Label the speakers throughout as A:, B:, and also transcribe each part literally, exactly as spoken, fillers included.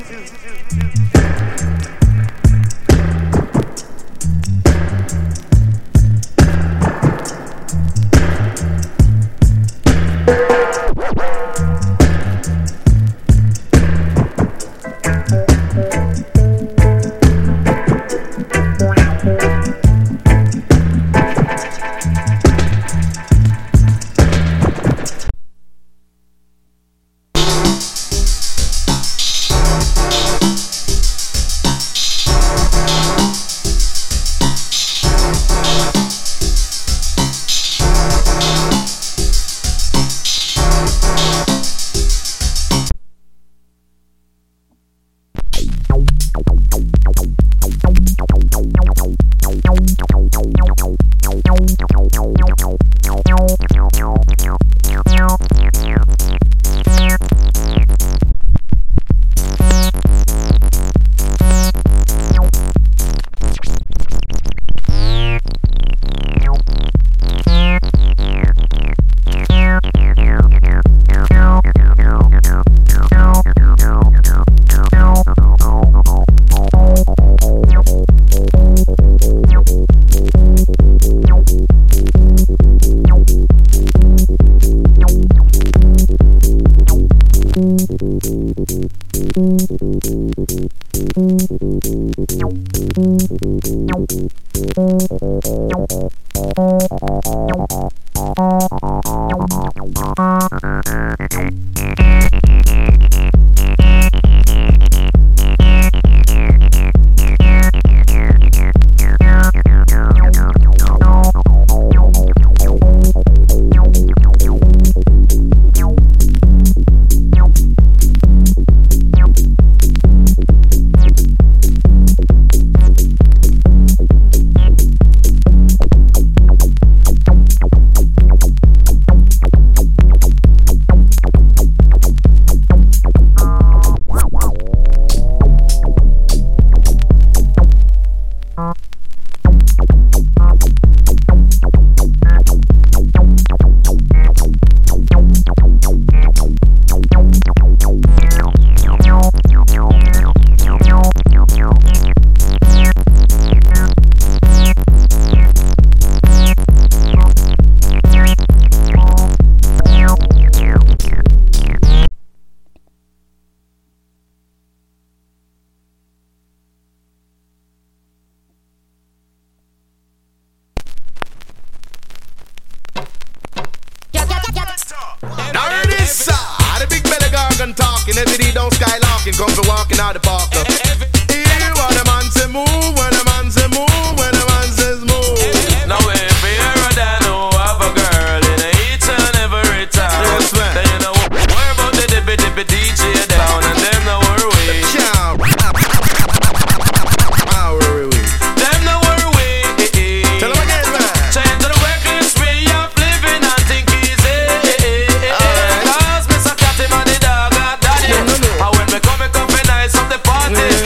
A: Party.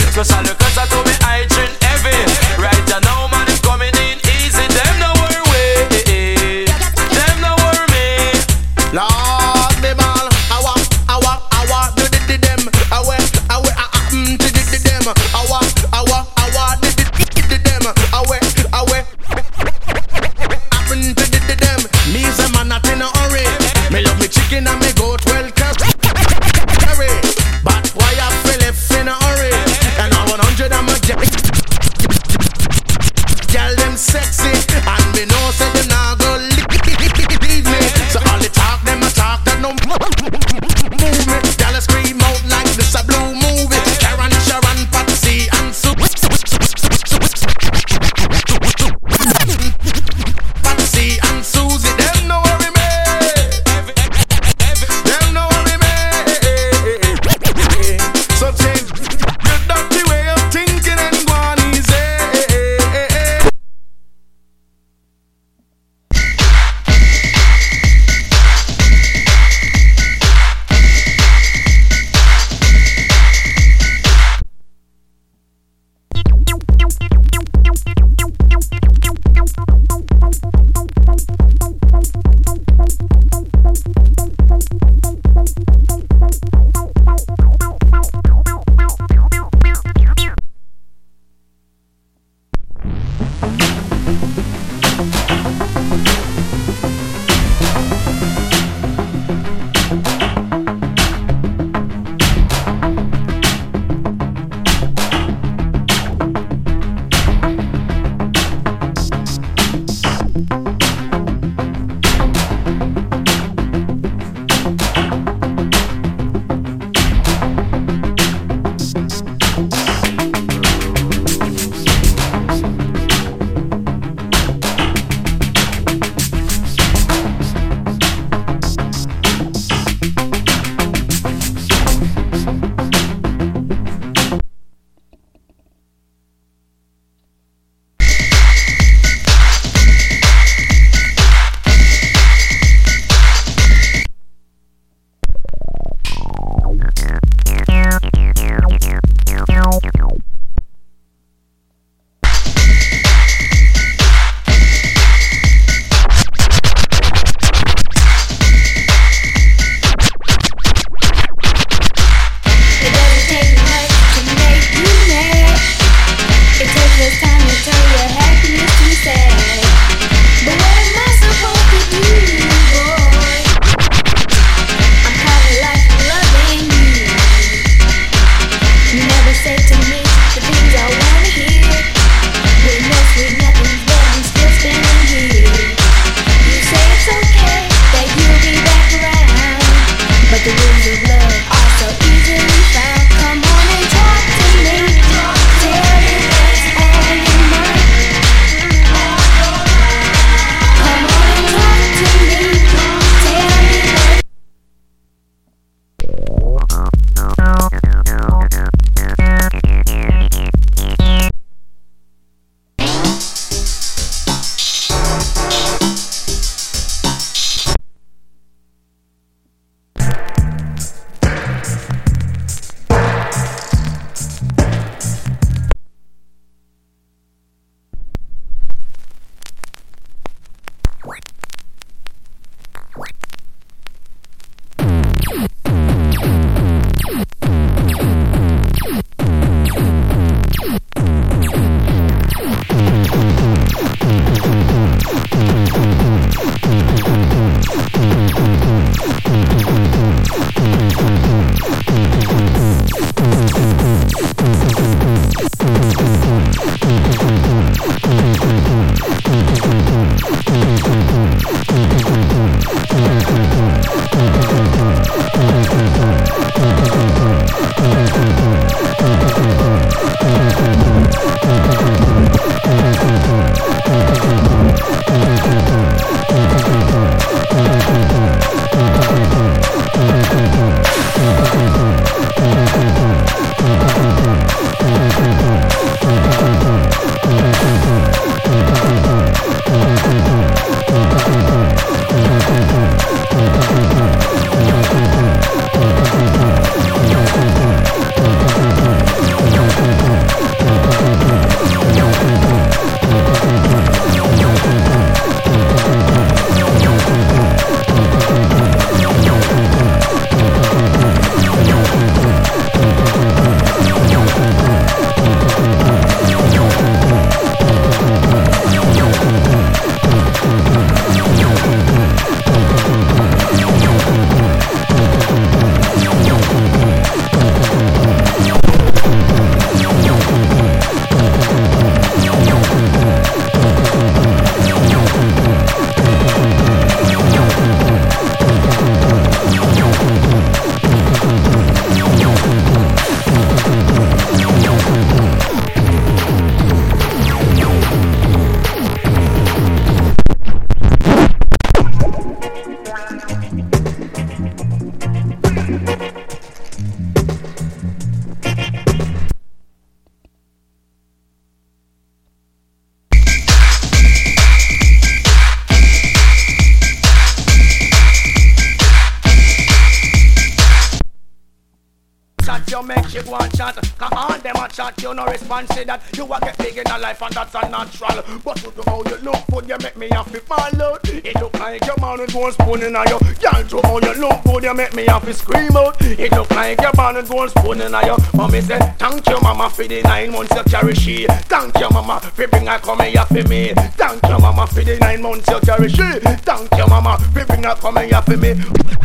A: go and chat. Come on, them a chat, you no response to that. You a get big in a life and that's a natural. But you know how you look good, you make me happy fall out. It look like your man is going spoon in your. Girl, to how you look good, you make me happy scream out. It look like your man is going spoon in your. Mommy say, thank you mama for the nine months you carry she. Thank you mama for bring her come here for me. Thank you mama for the nine months you carry she. Thank you mama for bring her come here for me.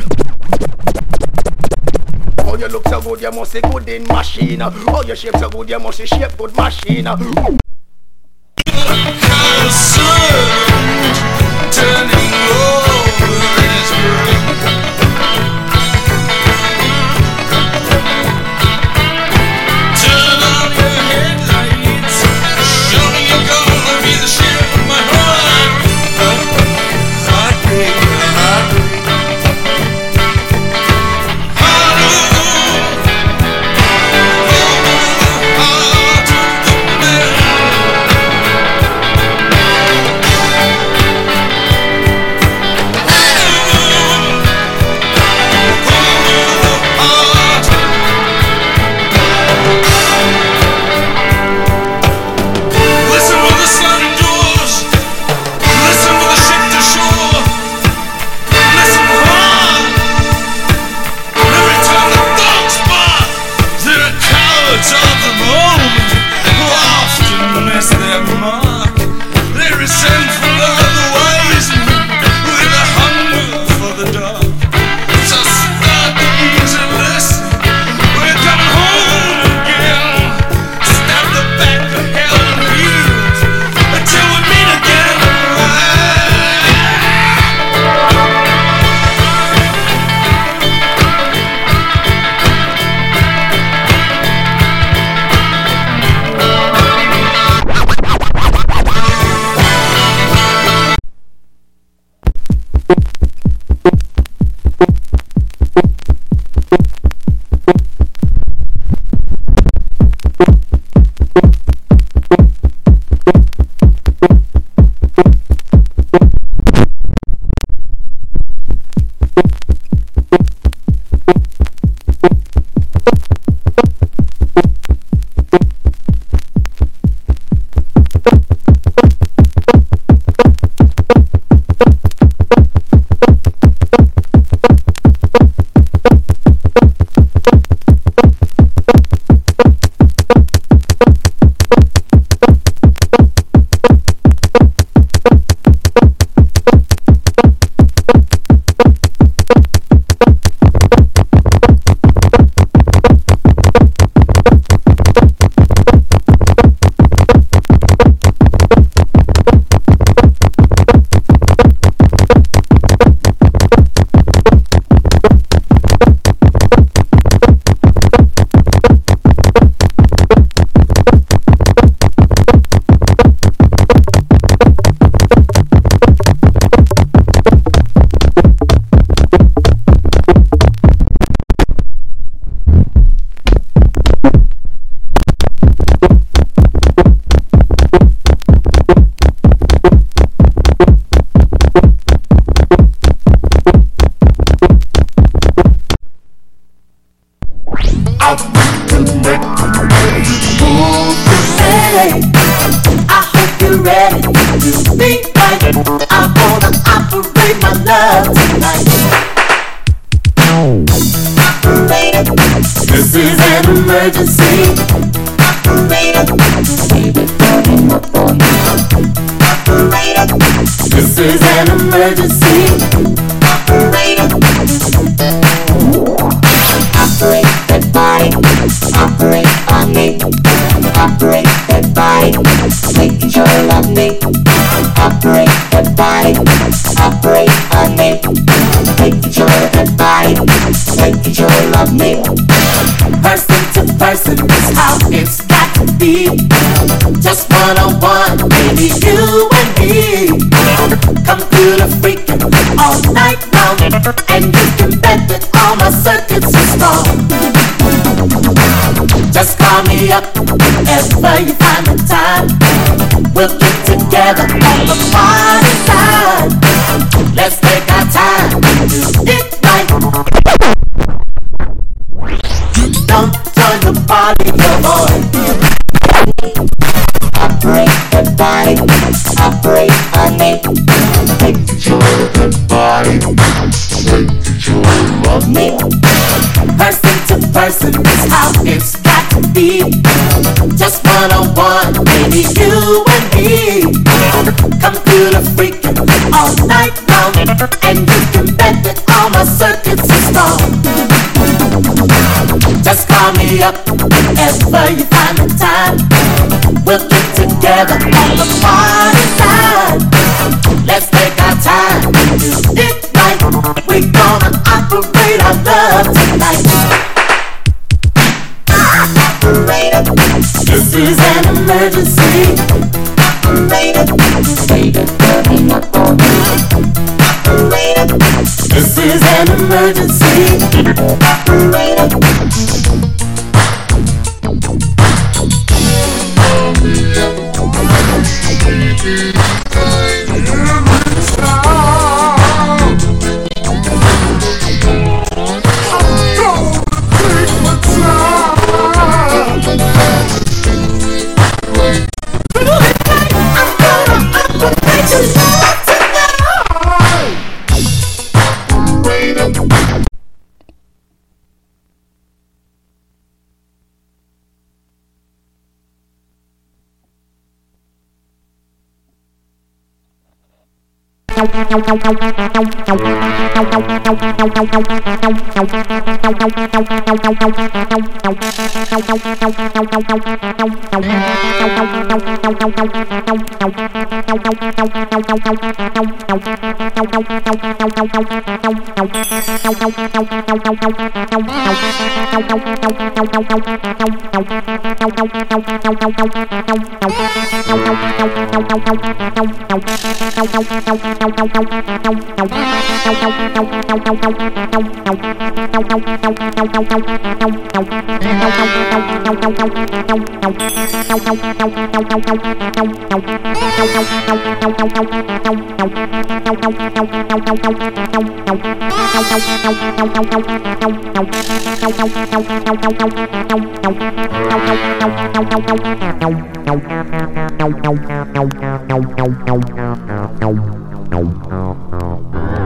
A: Oh, you look so good, you must be good in machine. Oh, you shape so good, you must be shape good machine. Turning over his brain. Turn on the headlights. Show me you're gonna be the sheriff of my heart. Heartbreak, heartbreak.
B: This is an emergency. Operator. Operator. This is an emergency. Operator. Operate that body. Operate on me. Operate that body. Take control of me. Operate that body. Operate on me. Take control of that body. Take control of me. Person to person is how it's got to be. Just one on one, baby, you and me. Computer freaking all night long, and you can bet that all my circuits are strong. Just call me up whenever you find the time. We'll get together on the party side. Let's take our time and do it right. Don't join the party body, come on. Operate the body, operate on me. Take control of the body, take control of me. Person to person is how it's got to be. Just one on one, baby, you and me. Computer freaking all night long, and you can bet that all my circuits are strong. Just call me up whenever you find the time. We'll get together on the party side. Let's take our time, do it right. We're gonna operate our love tonight. Operator, this is an emergency. Operator, Operator, coming up on me. Operator, this is an emergency. Operator.
C: No.